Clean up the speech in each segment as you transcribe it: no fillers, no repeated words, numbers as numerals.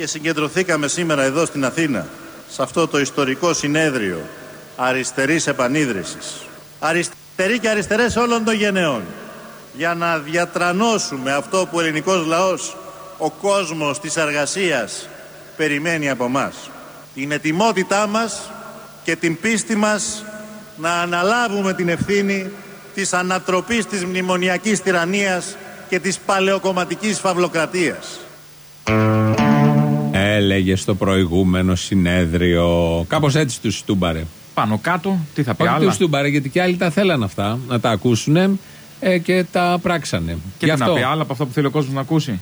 και συγκεντρωθήκαμε σήμερα εδώ στην Αθήνα, σε αυτό το ιστορικό συνέδριο αριστερής επανίδρυσης, αριστεροί και αριστερές όλων των γενεών, για να διατρανώσουμε αυτό που ο ελληνικός λαός, ο κόσμος της εργασίας περιμένει από μας. Την ετοιμότητά μας και την πίστη μας να αναλάβουμε την ευθύνη της ανατροπής της μνημονιακής τυραννίας και της παλαιοκομματικής φαυλοκρατίας. Έλεγε στο προηγούμενο συνέδριο. Κάπως έτσι τους στούμπαρε. Πάνω κάτω, τι θα πει άλλα. Τους στούμπαρε, γιατί και άλλοι τα θέλαν αυτά να τα ακούσουν και τα πράξανε. Και τι να πει άλλα από αυτά που θέλει ο κόσμος να ακούσει.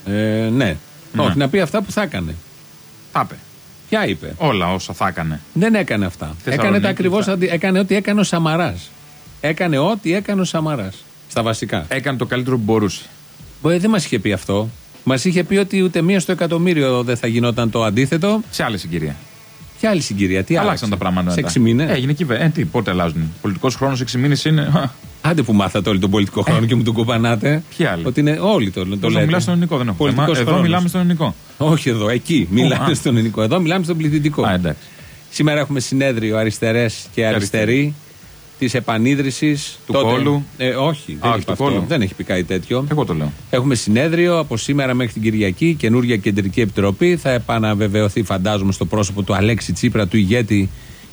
Ναι. Όχι, να πει αυτά που θα έκανε. Θα είπε. Ποια είπε? Όλα όσα θα έκανε. Δεν έκανε αυτά. Έκανε τα ακριβώς έκανε ό,τι έκανε ο Σαμαράς. Έκανε ό,τι έκανε ο Σαμαράς. Στα βασικά. Έκανε το καλύτερο που μπορούσε. Δεν μας είχε πει αυτό. Μας είχε πει ότι ούτε μία στο εκατομμύριο δεν θα γινόταν το αντίθετο. Σε άλλη συγκυρία. Ποια άλλη συγκυρία? Τι άλλαξαν τα πράγματα. Σε 6 μήνες. Έγινε τι, πότε αλλάζουν. Πολιτικός χρόνος 6 μήνες είναι. Άντε που μάθατε όλοι τον πολιτικό χρόνο και μου τον κουπανάτε. Ποιοι άλλοι? Ότι είναι όλοι το λέτε. Μιλάμε στον ελληνικό, δεν έχω θέμα. Εδώ μιλάμε στον ελληνικό. Όχι εδώ, εκεί μιλάμε στον ελληνικό. Εδώ μιλάμε στον πληθυντικό. Σήμερα έχουμε συνέδριο αριστερές και αριστεροί της επανίδρυσης του κόλου. Όχι, δεν έχει πει κάτι τέτοιο. Εγώ το λέω. Έχουμε συνέδριο από σήμερα μέχρι την Κυριακή, καινούργια κεντρική επιτροπή. Θα επαναβεβαιωθεί, φαντάζομαι, στο πρόσωπο του Αλέξη Τσίπρα, του ηγέτη,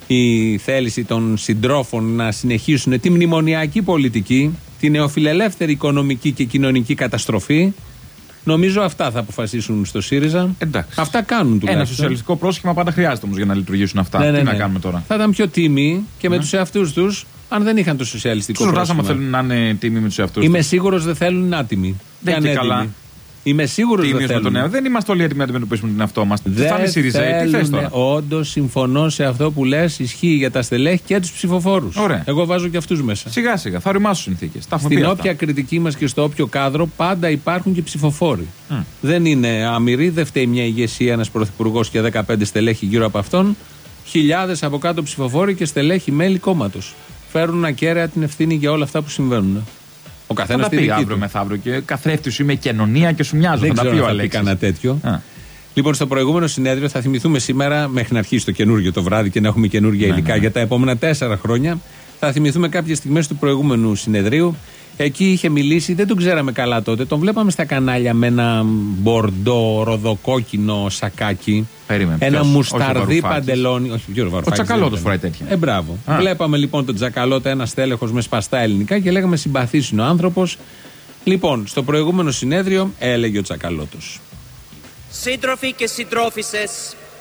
η θέληση των συντρόφων να συνεχίσουν τη μνημονιακή πολιτική, τη νεοφιλελεύθερη οικονομική και κοινωνική καταστροφή. Νομίζω αυτά θα αποφασίσουν στο ΣΥΡΙΖΑ. Εντάξει. Αυτά κάνουν τουλάχιστον. Ένα σοσιαλιστικό πρόσχημα πάντα χρειάζεται όμως για να λειτουργήσουν αυτά. Τι να κάνουμε τώρα. Θα ήταν πιο τίμοι και με τους εαυτούς τους, αν δεν είχαν το σοσιαλιστικό πρόσχημα. Τους ρωτάσαμε θέλουν να είναι τίμοι με τους εαυτούς τους. Είμαι σίγουρος δεν θέλουν άτιμοι. Δεν είναι καλά. Είμαι σίγουρος δεν θέλουν. Δεν είμαστε όλοι έτοιμοι να αντιμετωπίσουμε τον εαυτό μας. Τι θα είναι ΣΥΡΙΖΑ, τι θες τώρα? Όντως συμφωνώ σε αυτό που λες, ισχύει για τα στελέχη και τους ψηφοφόρους. Ωραία. Εγώ βάζω και αυτούς μέσα. Σιγά σιγά, θα οριμάσουν συνθήκες. Στην όποια κριτική μας και στο όποιο κάδρο πάντα υπάρχουν και ψηφοφόροι. Δεν είναι άμυροι, δεν φταίει μια ηγεσία, ένας πρωθυπουργός και 15 στελέχη γύρω από αυτόν. Χιλιάδες από κάτω ψηφοφόροι και στελέχη μέλη κόμματος. Φέρουν ακέραια την ευθύνη για όλα αυτά που συμβαίνουν. Ο καθένας θα τα πει αύριο μεθαύριο και καθρέφτη σου είμαι κοινωνία και σου μοιάζω. Δεν ξέρω αν θα πει κανένα τέτοιο. Λοιπόν, στο προηγούμενο συνέδριο θα θυμηθούμε σήμερα, μέχρι να αρχίσει το καινούργιο το βράδυ και να έχουμε καινούργια υλικά για τα επόμενα 4 χρόνια, θα θυμηθούμε κάποιες στιγμές του προηγούμενου συνεδρίου. Εκεί είχε μιλήσει, δεν τον ξέραμε καλά τότε, τον βλέπαμε στα κανάλια με ένα μπορντό, ροδοκόκκινο σακάκι. Ένα μουσταρδί παντελόνι. Όχι, ο Τσακαλώτος φοράει τέτοια. Μπράβο. Βλέπαμε λοιπόν τον Τσακαλώτο, ένα στέλεχος με σπαστά ελληνικά και λέγαμε συμπαθής είναι ο άνθρωπος. Λοιπόν, στο προηγούμενο συνέδριο έλεγε ο Τσακαλώτος. Σύντροφοι και συντρόφισσες,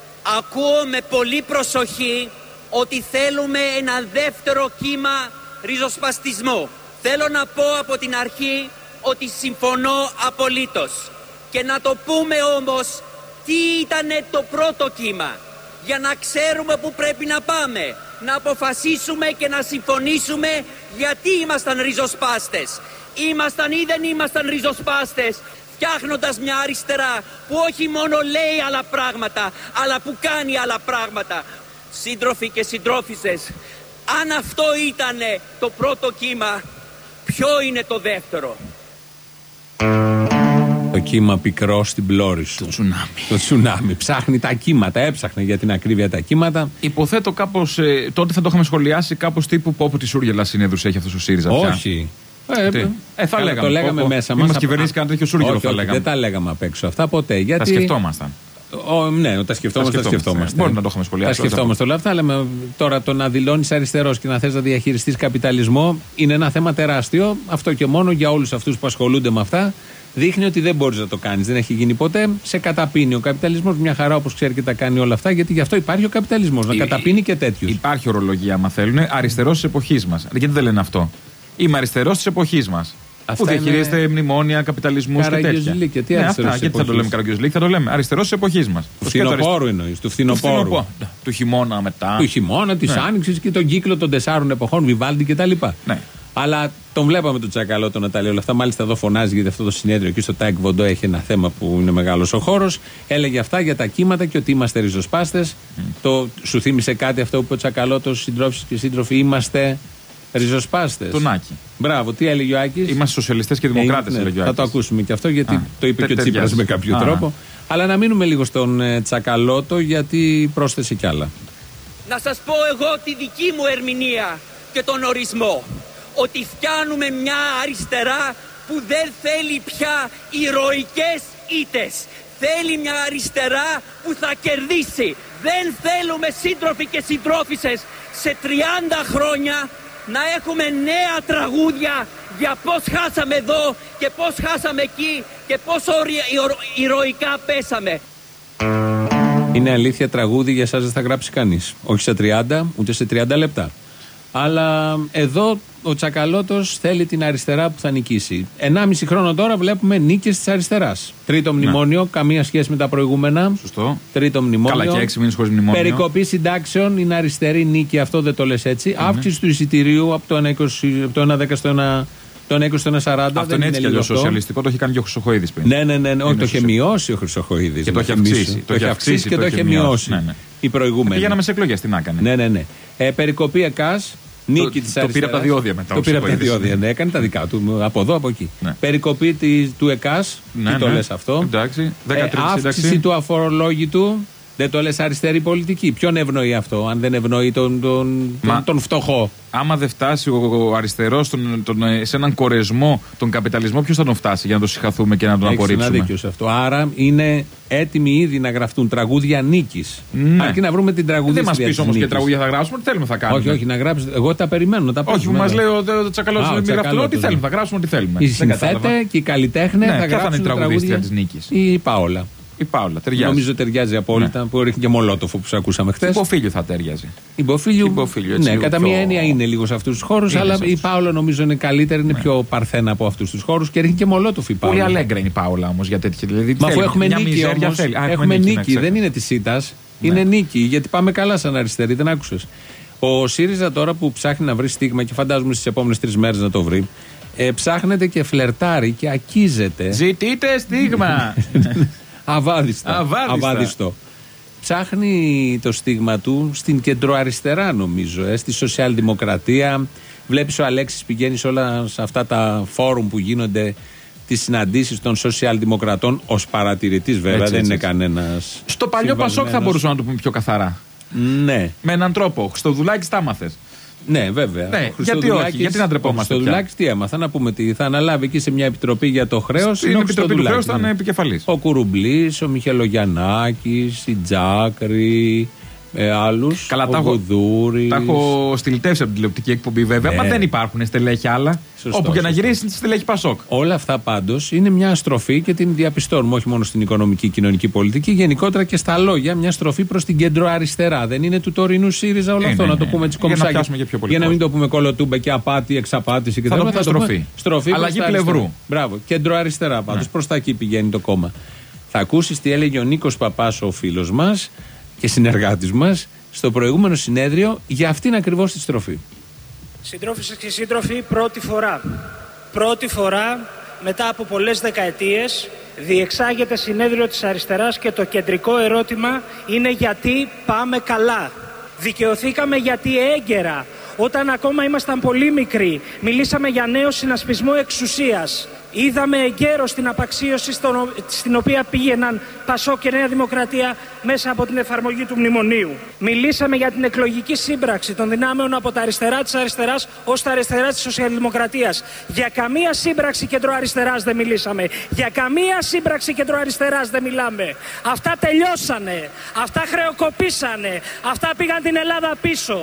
ακούω με πολύ προσοχή ότι θέλουμε ένα δεύτερο κύμα ριζοσπαστισμό. Θέλω να πω από την αρχή ότι συμφωνώ απολύτως. Και να το πούμε όμως τι ήταν το πρώτο κύμα. Για να ξέρουμε που πρέπει να πάμε. Να αποφασίσουμε και να συμφωνήσουμε γιατί ήμασταν ριζοσπάστες. Ήμασταν ή δεν ήμασταν ριζοσπάστες, φτιάχνοντας μια αριστερά που όχι μόνο λέει άλλα πράγματα, αλλά που κάνει άλλα πράγματα. Σύντροφοι και συντρόφισσες, αν αυτό ήταν το πρώτο κύμα, ποιο είναι το δεύτερο? Το κύμα πικρό στην πλώρη σου. Το τσουνάμι. Ψάχνει τα κύματα. Έψαχνε για την ακρίβεια τα κύματα. Υποθέτω κάπως. Τότε θα το είχαμε σχολιάσει κάπως τύπου πόπου τη Σούργελα συνέδρους έχει αυτό ο ΣΥΡΙΖΑ. Όχι. Θα λέγαμε. Το λέγαμε μέσα μας. Μας κυβερνήσει κανένα τέτοιο Σούργελο, θα λέγαμε. Δεν τα λέγαμε απ' έξω αυτά ποτέ. Γιατί... Τα σκεφτόμασταν. Ναι, τα σκεφτόμαστε. Μπορεί να το έχουμε σχολιάσει. Τα σκεφτόμαστε όλα αυτά. Αλλά τώρα το να δηλώνεις αριστερός και να θες να διαχειριστείς καπιταλισμό είναι ένα θέμα τεράστιο. Αυτό και μόνο για όλους αυτούς που ασχολούνται με αυτά. Δείχνει ότι δεν μπορείς να το κάνεις. Δεν έχει γίνει ποτέ. Σε καταπίνει ο καπιταλισμός. Μια χαρά, όπως ξέρει και τα κάνει όλα αυτά. Γιατί γι' αυτό υπάρχει ο καπιταλισμός. Να καταπίνει και τέτοιους. Υπάρχει ορολογία, άμα θέλουν. Αριστερός της εποχής μας. Γιατί δεν λένε αυτό? Είμαι αριστερός της εποχής μας. Που διαχειρίζεται μνημόνια, καπιταλισμού και τέτοια. Τι γιατί θα το λέμε Καραγκιόζηλικ, θα το λέμε αριστερός της εποχής μας. Του φθινοπόρου εννοείς. Του φθινοπόρου. Του χειμώνα μετά. Του χειμώνα, της άνοιξης και τον κύκλο των 4 εποχών, Βιβάλντι κτλ. Ναι. Αλλά τον βλέπαμε τον Τσακαλώτο να τα λέει όλα αυτά. Μάλιστα εδώ φωνάζει γιατί αυτό το συνέδριο εκεί στο ΤΑΕΚ Βοντό έχει ένα θέμα που είναι μεγάλος ο χώρος. Έλεγε αυτά για τα κύματα και ότι είμαστε ριζοσπάστες. Σου θύμισε κάτι αυτό που είπε ο Τσακαλώτος, συντρόφισσες και σύντροφοι, είμαστε ριζοσπάστες. Τον Άκη. Μπράβο, τι έλεγε ο Άκης? Είμαστε σοσιαλιστές και δημοκράτες, έλεγε ο Άκης. Θα το ακούσουμε και αυτό γιατί το είπε και ο Τσίπρας με κάποιο τρόπο. Αλλά να μείνουμε λίγο στον Τσακαλώτο, γιατί πρόσθεσε κι άλλα. Να σας πω εγώ τη δική μου ερμηνεία και τον ορισμό. Ότι φτιάνουμε μια αριστερά που δεν θέλει πια ηρωικές ήττες. Θέλει μια αριστερά που θα κερδίσει. Δεν θέλουμε σύντροφοι και συντρόφισσες σε 30 χρόνια να έχουμε νέα τραγούδια για πώς χάσαμε εδώ και πώς χάσαμε εκεί και πόσο ηρωικά πέσαμε. Είναι αλήθεια, τραγούδι για εσάς δεν θα γράψει κανείς. Όχι σε 30, ούτε σε 30 λεπτά. Αλλά εδώ ο Τσακαλώτος θέλει την αριστερά που θα νικήσει. 1,5 χρόνο τώρα βλέπουμε νίκες της αριστεράς. Τρίτο μνημόνιο, καμία σχέση με τα προηγούμενα. Σωστό. Τρίτο μνημόνιο. Καλά, και 6 μήνες χωρίς μνημόνιο. Περικοπή συντάξεων είναι αριστερή νίκη, αυτό δεν το λες έτσι. Αύξηση του εισιτηρίου από το 1,10 στο 1,40. Αυτό είναι έτσι κι αλλιώς σοσιαλιστικό, το έχει κάνει και ο Χρυσοχοΐδης πριν. Ναι, όχι, το είχε μειώσει ο Χρυσοχοΐδης. Και το έχει αυξήσει. Το έχει αυξήσει και το είχε μειώσει. Οι προηγούμενοι. Πηγαίναμε σε εκλογές, τι να έκανε. Ναι. Περικοπή ΕΚΑΣ, νίκη της αριστεράς. Το πήρε από τα διόδια μετά. Το πήρε από τα διόδια, ναι, έκανε τα δικά του. Από εδώ, από εκεί. Περικοπή του ΕΚΑΣ, τι το λες αυτό. Εντάξει, αύξηση του αφορολόγητου. Δεν το λες αριστερή πολιτική. Ποιον ευνοεί αυτό, αν δεν ευνοεί τον φτωχό. Άμα δεν φτάσει ο αριστερός σε έναν κορεσμό, τον καπιταλισμό, ποιος θα τον φτάσει για να τον συγχαθούμε και να τον απορρίψουμε. Έχει ένα δίκιο σε αυτό. Άρα είναι έτοιμοι ήδη να γραφτούν τραγούδια νίκης. Ναι. Αρκεί να βρούμε την τραγουδίστρια. Δεν μας πεις όμως και τραγούδια θα γράψουμε, τι θέλουμε θα κάνουμε. Όχι, να γράψεις. Εγώ τα περιμένω. Όχι, που μας λέει ο Τσακαλώτος να μην γραφτούν. Ό,τι θέλουμε, θα γράψουμε ό,τι θέλουμε. Οι συνθέτε και οι καλλιτέχνες θα γράψουν τραγούδια της νίκης. Η Παόλα. Η Πάολα, ταιριάζει. Νομίζω ταιριάζει απόλυτα, που ρίχνει και μολότοφο που ακούσαμε χθες. Υποφίλιο θα ταιριάζει. Υποφίλιο, ναι, κατά μία έννοια είναι λίγο σε αυτούς τους χώρους, αλλά η Πάολα νομίζω είναι καλύτερη, είναι πιο παρθένα από αυτούς τους χώρους και ρίχνει και μολότοφο η Πάολα. Πολύ αλέγκρα είναι η Πάολα όμως για τέτοια. Δηλαδή, μα αφού έχουμε νίκη όμως, έχουμε νίκη, δεν είναι της ΣΥΤΑΣ, είναι νίκη, γιατί πάμε καλά σαν αριστερή, δεν άκουσες. Ο ΣΥΡΙΖΑ τώρα που ψάχνει να βρει στίγμα και φαντάζομαι στις επόμενες 3 μέρες να το βρει, ψάχνεται και φλερτάρει και ακίζεται. Ζητείτε στίγμα! Αβάδιστο. Ψάχνει το στίγμα του στην κεντροαριστερά, νομίζω, στη σοσιαλδημοκρατία. Βλέπεις ο Αλέξης πηγαίνει σε όλα σε αυτά τα φόρουμ που γίνονται, τις συναντήσεις των σοσιαλδημοκρατών, ως παρατηρητής βέβαια, δεν είναι κανένας. Στο παλιό Πασόκ θα μπορούσαμε να το πούμε πιο καθαρά. Ναι. Με έναν τρόπο. Χριστοδουλάκης τα άμαθες. Ναι, βέβαια. Ναι, γιατί όχι, γιατί να ντρεπόμαστε. Ο Χριστοδουλάκης τι έμαθα, να πούμε τι. Θα αναλάβει εκεί σε μια επιτροπή για το χρέος. Στην επιτροπή του χρέους θα είναι επικεφαλής. Ο Κουρουμπλής, ο Μιχελογιαννάκης, η Τζάκρη, άλλους. Καλά, ο Γουδούρης. Τα έχω στυλιτεύσει από την τηλεοπτική εκπομπή βέβαια. Μα δεν υπάρχουν στελέχη άλλα. Όπου και να γυρίσει είναι στελέχη Πασόκ. Όλα αυτά πάντως είναι μια στροφή και την διαπιστώνουμε όχι μόνο στην οικονομική κοινωνική πολιτική, γενικότερα και στα λόγια. Μια στροφή προς την κεντροαριστερά. Δεν είναι του τωρινού ΣΥΡΙΖΑ όλο αυτό, να το πούμε έτσι κομψάκια. Για να μην το πούμε κολοτούμπα και απάτη, εξαπάτηση και τέτοια. Θα το πούμε στροφή. Αλλαγή πλευρού. Μπράβο, κεντροαριστερά πάντως. Προς τα εκεί πηγαίνει το κόμμα. Θα ακούσεις τι έλεγε ο Νίκος Παπάς, ο φίλος μας και συνεργάτης μας, στο προηγούμενο συνέδριο για αυτήν ακριβώς τη στροφή. Συντρόφισσες και σύντροφοι, πρώτη φορά μετά από πολλές δεκαετίες διεξάγεται συνέδριο της αριστεράς και το κεντρικό ερώτημα είναι γιατί πάμε καλά. Δικαιωθήκαμε γιατί έγκαιρα, όταν ακόμα ήμασταν πολύ μικροί, μιλήσαμε για νέο συνασπισμό εξουσίας. Είδαμε εγκαίρως την απαξίωση στην οποία πήγαιναν Πασόκ και Νέα Δημοκρατία μέσα από την εφαρμογή του μνημονίου. Μιλήσαμε για την εκλογική σύμπραξη των δυνάμεων από τα αριστερά της αριστεράς ως τα αριστερά της σοσιαλδημοκρατίας. Για καμία σύμπραξη κεντροαριστεράς δεν μιλήσαμε. Για καμία σύμπραξη κεντροαριστεράς δεν μιλάμε. Αυτά τελειώσανε. Αυτά χρεοκοπήσανε. Αυτά πήγαν την Ελλάδα πίσω.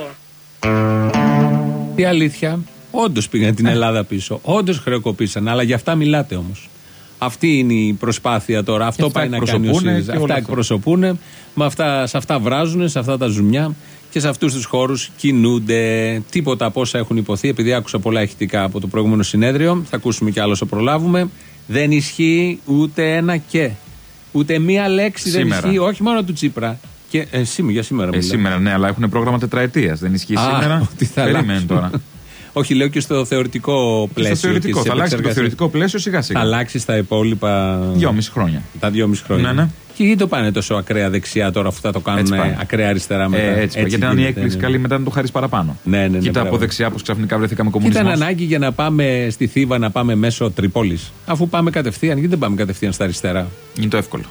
Η αλήθεια. Όντως πήγαν την Ελλάδα πίσω. Όντως χρεοκοπήσαν. Αλλά για αυτά μιλάτε όμως. Αυτή είναι η προσπάθεια τώρα. Αυτό πάει να κάνει ο ΣΥΡΙΖΑ. Αυτά εκπροσωπούν. Σε αυτά βράζουν, σε αυτά τα ζουμιά και σε αυτούς τους χώρους κινούνται. Τίποτα από όσα έχουν υποθεί. Επειδή άκουσα πολλά ηχητικά από το προηγούμενο συνέδριο, θα ακούσουμε κι άλλο όσο προλάβουμε. Δεν ισχύει ούτε ένα και. Ούτε μία λέξη σήμερα. Δεν ισχύει. Όχι μόνο του Τσίπρα. Και, για σήμερα σήμερα, ναι, αλλά έχουν πρόγραμμα τετραετίας. Δεν ισχύει σήμερα. Περίμενε τώρα. Όχι, λέω και στο θεωρητικό πλαίσιο. Στο θεωρητικό. Θα αλλάξει το θεωρητικό πλαίσιο σιγά-σιγά. Θα αλλάξει στα υπόλοιπα. 2,5 χρόνια. Τα 2,5 χρόνια. Ναι. Και γιατί το πάνε τόσο ακραία δεξιά τώρα, αφού θα το κάνουν ακραία αριστερά μετά. Έτσι γιατί αν η έκπληξη καλή μετά να το χαρίσει παραπάνω. Ναι. Κοίτα από δεξιά που ξαφνικά βρεθήκαμε κομμουνισμό. Ήταν ανάγκη για να πάμε στη Θήβα, να πάμε μέσω Τρίπολης. Αφού πάμε κατευθείαν, γιατί δεν πάμε κατευθείαν στα αριστερά. Είναι το εύκολο.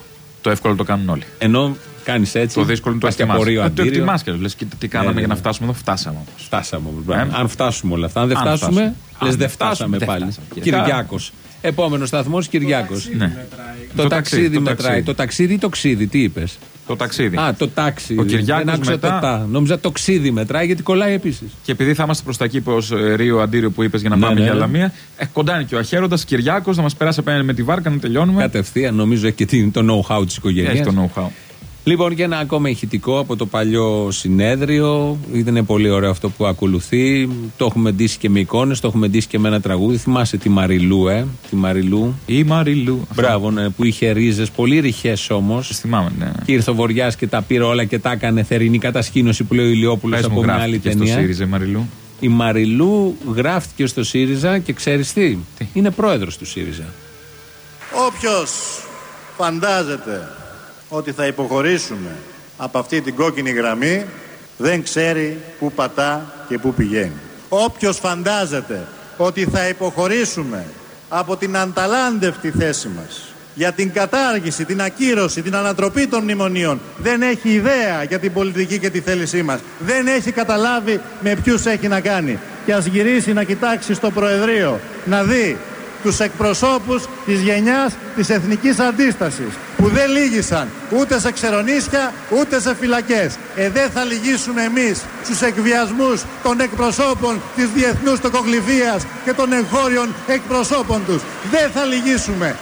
Το εύκολο το κάνουν όλοι. Ενώ κάνεις έτσι. Το δύσκολο είναι το ευτιμάς. Το ευτιμάς και λες τι κάναμε για να φτάσουμε εδώ. Φτάσαμε όμως. Αν φτάσουμε όλα αυτά. Αν δεν φτάσουμε, λες δεν φτάσαμε πάλι. Κυριάκος. Επόμενος σταθμός Κυριάκος. Το ταξίδι μετράει. Το ταξίδι ή το ξίδι, τι είπες? Το ταξίδι. Το τάξι. Ο Κυριάκος μετά. Νόμιζα το ξίδι μετράει γιατί κολλάει επίσης. Και επειδή θα είμαστε προς τα εκεί ως Ρίο Αντίριο που είπες για να πάμε για Λαμία, κοντά είναι και ο Αχέροντας Κυριάκος να μας περάσει απέναντι με τη βάρκα να τελειώνουμε. Κατευθείαν, νομίζω έχει και το know-how της οικογένειας. Έχει το know-how. Λοιπόν, και ένα ακόμα ηχητικό από το παλιό συνέδριο. Ήταν πολύ ωραίο αυτό που ακολουθεί. Το έχουμε ντύσει και με εικόνες, το έχουμε ντύσει και με ένα τραγούδι. Θυμάσαι τη Μαριλού, Τη Μαριλού. Η Μαριλού. Μπράβο, ναι, που είχε ρίζες, πολύ ρηχές όμως. Θυμάμαι, ναι. Και ήρθε ο Βοριάς και τα πήρε όλα και τα έκανε θερινή κατασκήνωση που λέει ο Ηλιόπουλος από μια άλλη ταινία. Στο ΣΥΡΙΖΑ η Μαριλού. Η Μαριλού γράφτηκε στο ΣΥΡΙΖΑ και ξέρεις τι? Είναι πρόεδρος του ΣΥΡΙΖΑ. Όποιος φαντάζεται ότι θα υποχωρήσουμε από αυτή την κόκκινη γραμμή δεν ξέρει πού πατά και πού πηγαίνει. Όποιος φαντάζεται ότι θα υποχωρήσουμε από την ανταλάντευτη θέση μας για την κατάργηση, την ακύρωση, την ανατροπή των μνημονίων δεν έχει ιδέα για την πολιτική και τη θέλησή μας. Δεν έχει καταλάβει με ποιους έχει να κάνει. Και ας γυρίσει να κοιτάξει στο Προεδρείο να δει τους εκπροσώπους της γενιάς της εθνικής αντίστασης που δεν λύγησαν ούτε σε ξερονίσια ούτε σε φυλακές. Δεν θα λυγίσουμε εμείς στους εκβιασμούς των εκπροσώπων της διεθνούς τοκογλυφίας και των εγχώριων εκπροσώπων τους. Δεν θα λυγίσουμε.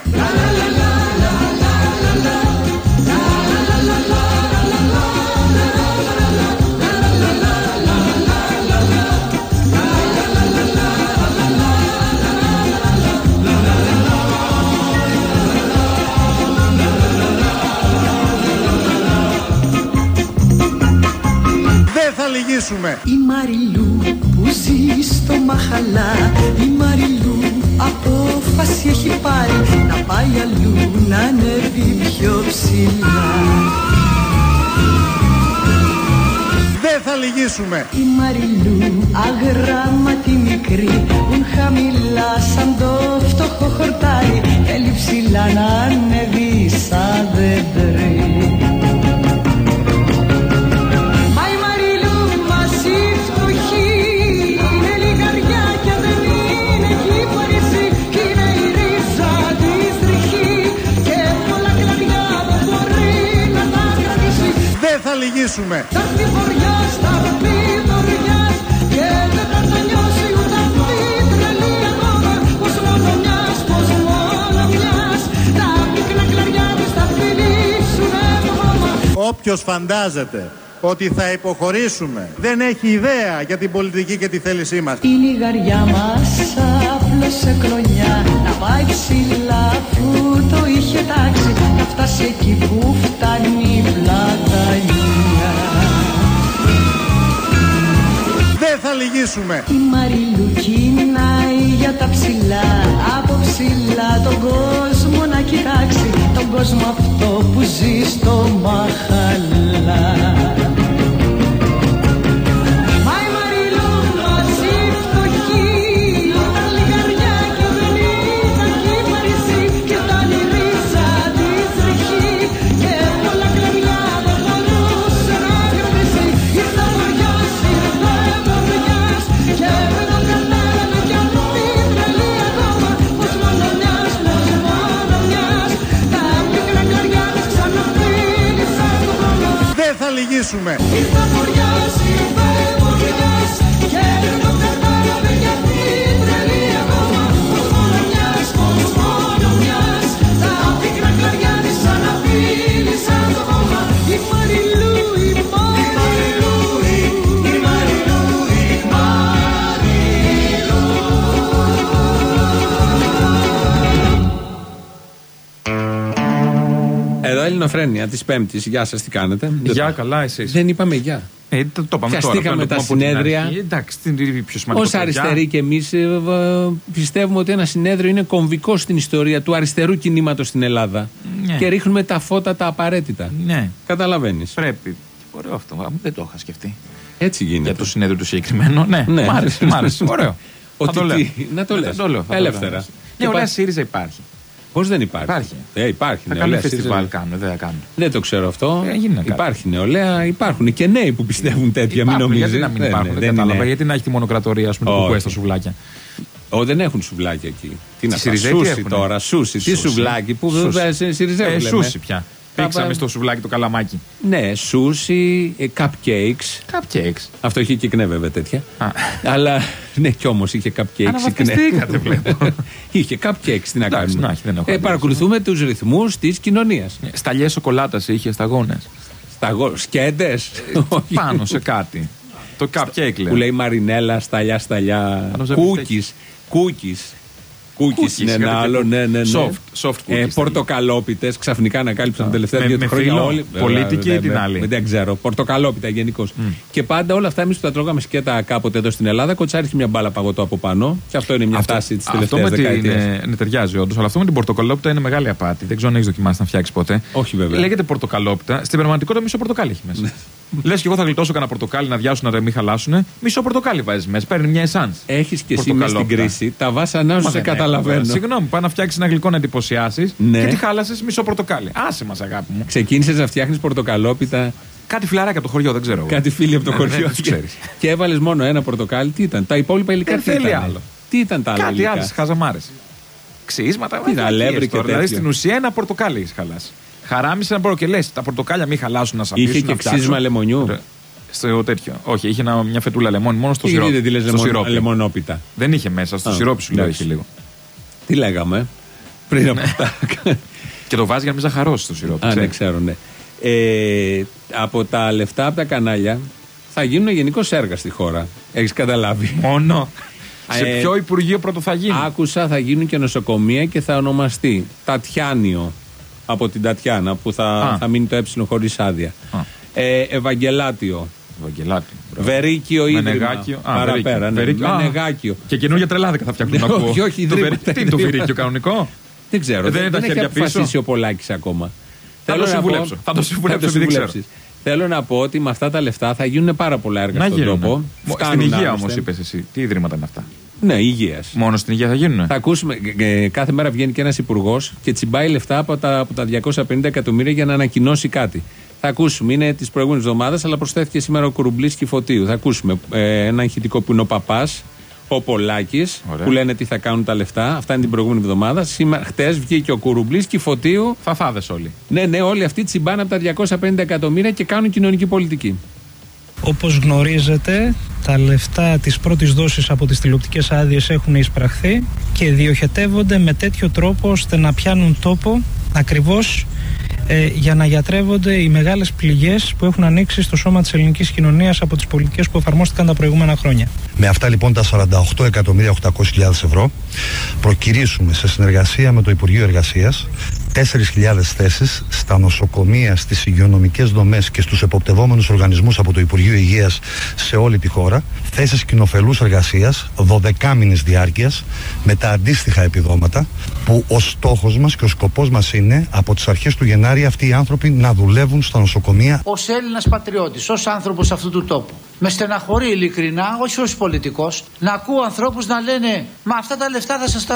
Θα λυγίσουμε. Η Μαριλού που ζει στο Μαχαλά, η Μαριλού απόφαση έχει πάρει να πάει αλλού, να ανέβει πιο ψηλά. Δεν θα λυγίσουμε. Η Μαριλού αγράμματη μικρή, που χαμηλά σαν το φτωχό χορτάρι, θέλει ψηλά να ανέβει σαν δέντρι. Θα λυγίσουμε. Όποιος φαντάζεται ότι θα υποχωρήσουμε δεν έχει ιδέα για την πολιτική και τη θέλησή μας. Η λιγαριά μας άπλωσε κλονιά, να πάει ψηλά που το είχε τάξει, να φτάσει εκεί που φτάνει η πλατανιά. Δεν θα λυγίσουμε. Η Μαριλού κοινάει για τα ψηλά, από ψηλά τον κόσμο να κοιτάξει, τον κόσμο αυτό που ζει στο Μαχαλά. λυγίσουμε. Εδώ Ελληνοφρένεια της Πέμπτης. Γεια σας, τι κάνετε? Γεια, καλά, εσείς? Δεν είπαμε γεια. Το είπαμε τώρα. Τα συνέδρια. Εντάξει, την πιο σημαντικό. Ως αριστεροί και εμείς πιστεύουμε ότι ένα συνέδριο είναι κομβικό στην ιστορία του αριστερού κινήματος στην Ελλάδα. Ναι. Και ρίχνουμε τα φώτα τα απαραίτητα. Ναι. Καταλαβαίνεις. Πρέπει. Ωραίο αυτό. Δεν το είχα σκεφτεί. Έτσι γίνεται. Για το συνέδριο του συγκεκριμένο. Ναι, ναι. Μ' άρεσε. Ωραίο. Να το λες. Ελεύθερα. Ναι, ωραία, ΣΥΡΙΖΑ υπάρχει. Πώς δεν υπάρχει? Υπάρχει θα νεολαία. Κάνουν φεστιβάλ, δεν κάνουν. Δεν το ξέρω αυτό. Υπάρχει νεολαία, υπάρχουν και νέοι που πιστεύουν τέτοια. Μην νομίζεις. Γιατί να μην υπάρχουν, δεν κατάλαβα. Γιατί να έχει τη μονοκρατορία, ας πούμε, του κουκουέ στα σουβλάκια. Δεν έχουν σουβλάκια εκεί. Τι να πει, σούσι τώρα, σούσι. Τι σουβλάκι που Σιριζέου. Σούσι πια. Πήξαμε στο σουβλάκι το καλαμάκι. Ναι, σούσι, cupcakes. Αυτό είχε και κνέ βέβαια τέτοια. Αλλά ναι, κι όμως είχε cupcakes. Αναβαθμιστήκατε, βλέπω. Είχε cupcakes, τι να κάνουμε. Παρακολουθούμε τους ρυθμούς της κοινωνίας. Σταλιές σοκολάτας είχε, σταγόνες. Σκέντες. Πάνω σε κάτι. Το cupcake λέει. Που λέει μαρινέλα, σταλιά. Cookies. Cookies είναι ένα άλλο, ναι. Soft cookies. Πορτοκαλόπιτες, ξαφνικά ανακάλυψαν τα τελευταία 2 χρόνια όλοι. Πολίτικοι ή την άλλη. Δεν ξέρω. Πορτοκαλόπιτα γενικώς. Και πάντα όλα αυτά εμείς που τα τρώγαμε σκέτα κάποτε εδώ στην Ελλάδα, κοτσάρισε μια μπάλα παγωτό από πάνω. Και αυτό είναι μια τάση της τελευταίας δεκαετίας. Ναι, ταιριάζει όντως. Αλλά αυτό με την πορτοκαλόπιτα είναι μεγάλη απάτη. Δεν ξέρω αν έχεις δοκιμάσει να φτιάξεις ποτέ. Όχι βέβαια. Λέγεται πορτοκαλόπιτα. Στην πραγματικότητα μισό πορτοκάλι έχει μέσα. Λες και εγώ θα γλιτώσω κανένα πορτοκάλι να διάσουν να μην χαλάσουν. Μισό πορτοκάλι βάζεις μέσα. Παίρνει μια εσάνς. Έχεις και εσύ μες στην κρίση. Τα βάσανά σου σε καταλαβαίνω. Συγγνώμη, πάει να φτιάξει ένα γλυκό να εντυπωσιάσει και τι χάλασες, μισό πορτοκάλι. Άσε μας, αγάπη μου. Ξεκίνησες να φτιάχνεις πορτοκαλόπιτα. Κάτι φιλαράκια από το χωριό, δεν ξέρω. Κάτι φίλοι από το χωριό. Και έβαλες μόνο ένα πορτοκάλι. Τι ήταν? Τα υπόλοιπα υλικά τι ήταν? Άλλο. Τι ήταν τα άλλα? Κάτι άλλο, χαζαμάρες. Ξύσματα, δηλαδή στην ουσία ένα πορτοκάλι έχει χαλάσει. Χαράμισε ένα και λες τα πορτοκάλια μην χαλάσουν να σαπίσουν. Είχε και ξύσμα λεμονιού. Στο τέτοιο. Όχι, είχε μια φετούλα λεμόνι μόνο στο σιρόπι. Δεν τη λες λεμονόπιτα. Δεν είχε μέσα, στο σιρόπι σου λέω είχε λίγο. Τι λέγαμε πριν από αυτά? Και το βάζει για να μην ζαχαρώσει το σιρόπι. Ναι, ξέρω, ναι. Από τα λεφτά από τα κανάλια θα γίνουν γενικώς έργα στη χώρα. Έχεις καταλάβει? Μόνο. Σε ποιο Υπουργείο πρώτο θα γίνει? Άκουσα θα γίνουν και νοσοκομεία και θα ονομαστεί Τατιάνιο από την Τατιάνα που θα μείνει το χωρίς άδεια. Ευαγγελάτιο. Βερίκιο ίδρυμα. Παραπέρα. Μενεγάκιο. Και καινούργια τρελάδικα θα φτιάχνουν να ακούω. Όχι, τι είναι το Βερίκιο κανονικό? Δεν ξέρω. Δεν έχει αποφασίσει ο Πολάκης ακόμα. Θα το συμβουλέψω επειδή ξέρω. Θέλω να πω ότι με αυτά τα λεφτά θα γίνουν πάρα πολλά έργα στον τόπο. Στην υγεία όμως είπες εσύ. Τι ιδρύματα είναι αυτά? Ναι, υγείας. Μόνο στην υγεία θα γίνουν. Θα ακούσουμε, κάθε μέρα βγαίνει και ένας υπουργός και τσιμπάει λεφτά από τα 250 εκατομμύρια για να ανακοινώσει κάτι. Θα ακούσουμε, είναι της προηγούμενης εβδομάδας, αλλά προσθέθηκε σήμερα ο Κουρουμπλής Κηφωτίου. Θα ακούσουμε ένα ηχητικό που είναι ο Παπάς, ο Πολάκης, που λένε τι θα κάνουν τα λεφτά. Αυτά είναι την προηγούμενη εβδομάδα. Χτες βγήκε ο Κουρουμπλής Κηφωτίου. Φαφάδες όλοι. Ναι, όλοι αυτοί τσιμπάνε από τα 250 εκατομμύρια και κάνουν κοινωνική πολιτική. Όπως γνωρίζετε, τα λεφτά της πρώτης δόσης από τις τηλεοπτικές άδειες έχουν εισπραχθεί και διοχετεύονται με τέτοιο τρόπο ώστε να πιάνουν τόπο ακριβώς για να γιατρεύονται οι μεγάλες πληγές που έχουν ανοίξει στο σώμα της ελληνικής κοινωνίας από τις πολιτικές που εφαρμόστηκαν τα προηγούμενα χρόνια. Με αυτά λοιπόν τα 48.800.000 ευρώ προκηρύσουμε σε συνεργασία με το Υπουργείο Εργασίας 4.000 θέσεις στα νοσοκομεία, στις υγειονομικές δομές και στους εποπτευόμενους οργανισμούς από το Υπουργείο Υγείας σε όλη τη χώρα, θέσεις κοινοφελούς εργασίας 12 μήνες διάρκειας με τα αντίστοιχα επιδόματα, που ο στόχος μας και ο σκοπός μας είναι από τις αρχές του Γενάρη αυτοί οι άνθρωποι να δουλεύουν στα νοσοκομεία. Ως Έλληνας πατριώτης, ως άνθρωπος αυτού του τόπου, με στεναχωρεί ειλικρινά, όχι ως πολιτικός, να ακούω ανθρώπους να λένε «Μα αυτά τα λεφτά θα σας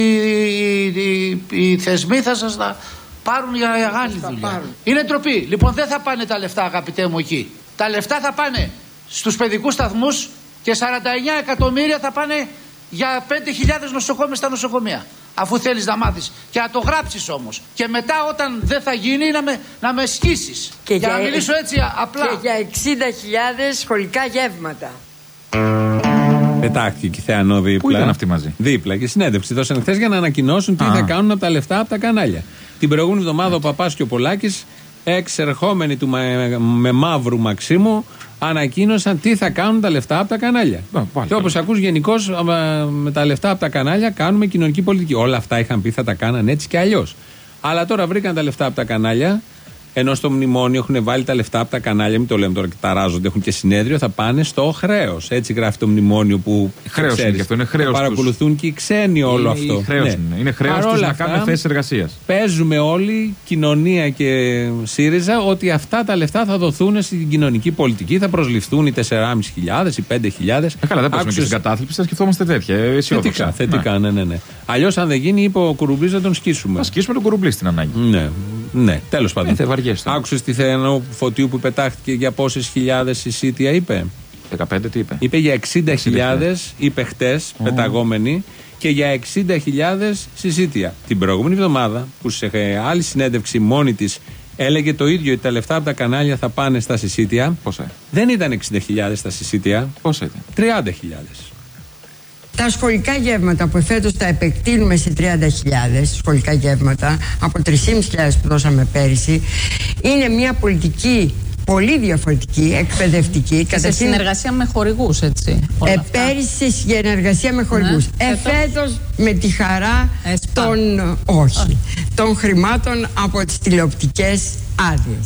οι θεσμοί θα σας τα πάρουν για άλλη δουλειά». Είναι ντροπή. Λοιπόν, δεν θα πάνε τα λεφτά, αγαπητέ μου, εκεί. Τα λεφτά θα πάνε στους παιδικούς σταθμούς και 49 εκατομμύρια θα πάνε για 5.000 νοσοκόμες στα νοσοκομεία. Αφού θέλεις να μάθεις και να το γράψεις όμως. Και μετά όταν δεν θα γίνει να με σκίσεις. Και για να μιλήσω έτσι απλά. Και για 60.000 σχολικά γεύματα. Πετάχτηκε και η Θεανό δίπλα. Πού ήταν αυτοί μαζί? Δίπλα και συνέντευξη δώσαν χθες για να ανακοινώσουν τι θα κάνουν από τα λεφτά από τα κανάλια. Την προηγούμενη εβδομάδα ο Παπάς και ο Πολάκης, εξερχόμενοι του με μαύρου Μαξίμου, ανακοίνωσαν τι θα κάνουν τα λεφτά από τα κανάλια. Και όπως ακούς, γενικώς με τα λεφτά από τα κανάλια κάνουμε κοινωνική πολιτική. Όλα αυτά είχαν πει θα τα κάναν έτσι και αλλιώς. Αλλά τώρα βρήκαν τα λεφτά από τα κανάλια Ενώ στο μνημόνιο έχουν βάλει τα λεφτά από τα κανάλια, μην το λέμε τώρα και ταράζονται, έχουν και συνέδριο, θα πάνε στο χρέος. Έτσι γράφει το μνημόνιο που. Χρέος είναι και αυτό, είναι χρέος. Παρακολουθούν και οι ξένοι όλο αυτό. Είναι χρέος τους να κάνουν θέσεις εργασίας. Παίζουμε όλοι, κοινωνία και ΣΥΡΙΖΑ, ότι αυτά τα λεφτά θα δοθούν στην κοινωνική πολιτική, θα προσληφθούν οι 4.500, οι 5.000. Καλά, δεν παίζουμε και στην κατάθλιψη, θα σκεφτόμαστε τέτοια. Θετικά, ναι. Αλλιώς, αν δεν γίνει, είπε ο Κουρουμπλής, να τον σκίσουμε. Θα σκίσουμε τον Κουρουμπλή στην ανάγκη. Ναι, τέλος πάντων. Άκουσες τη Θεανό Φωτίου που πετάχτηκε για πόσες χιλιάδες συσίτια είπε? 15, τι είπε? Είπε για 60.000, είπε χτες, πεταγόμενοι, και για 60.000 συσίτια. Την προηγούμενη εβδομάδα, που σε άλλη συνέντευξη μόνη της έλεγε το ίδιο, ότι τα λεφτά από τα κανάλια θα πάνε στα συσίτια. Πόσα? Δεν ήταν 60.000 στα συσίτια. Πόσα ήταν? 30.000. Τα σχολικά γεύματα που φέτος τα επεκτείνουμε σε 30.000 σχολικά γεύματα από 3.500 που δώσαμε πέρυσι, είναι μια πολιτική πολύ διαφορετική, εκπαιδευτική. Σε συνεργασία με χορηγούς, έτσι. Πέρυσι σε συνεργασία με χορηγούς. Φέτος με τη χαρά των χρημάτων από τις τηλεοπτικές άδειες.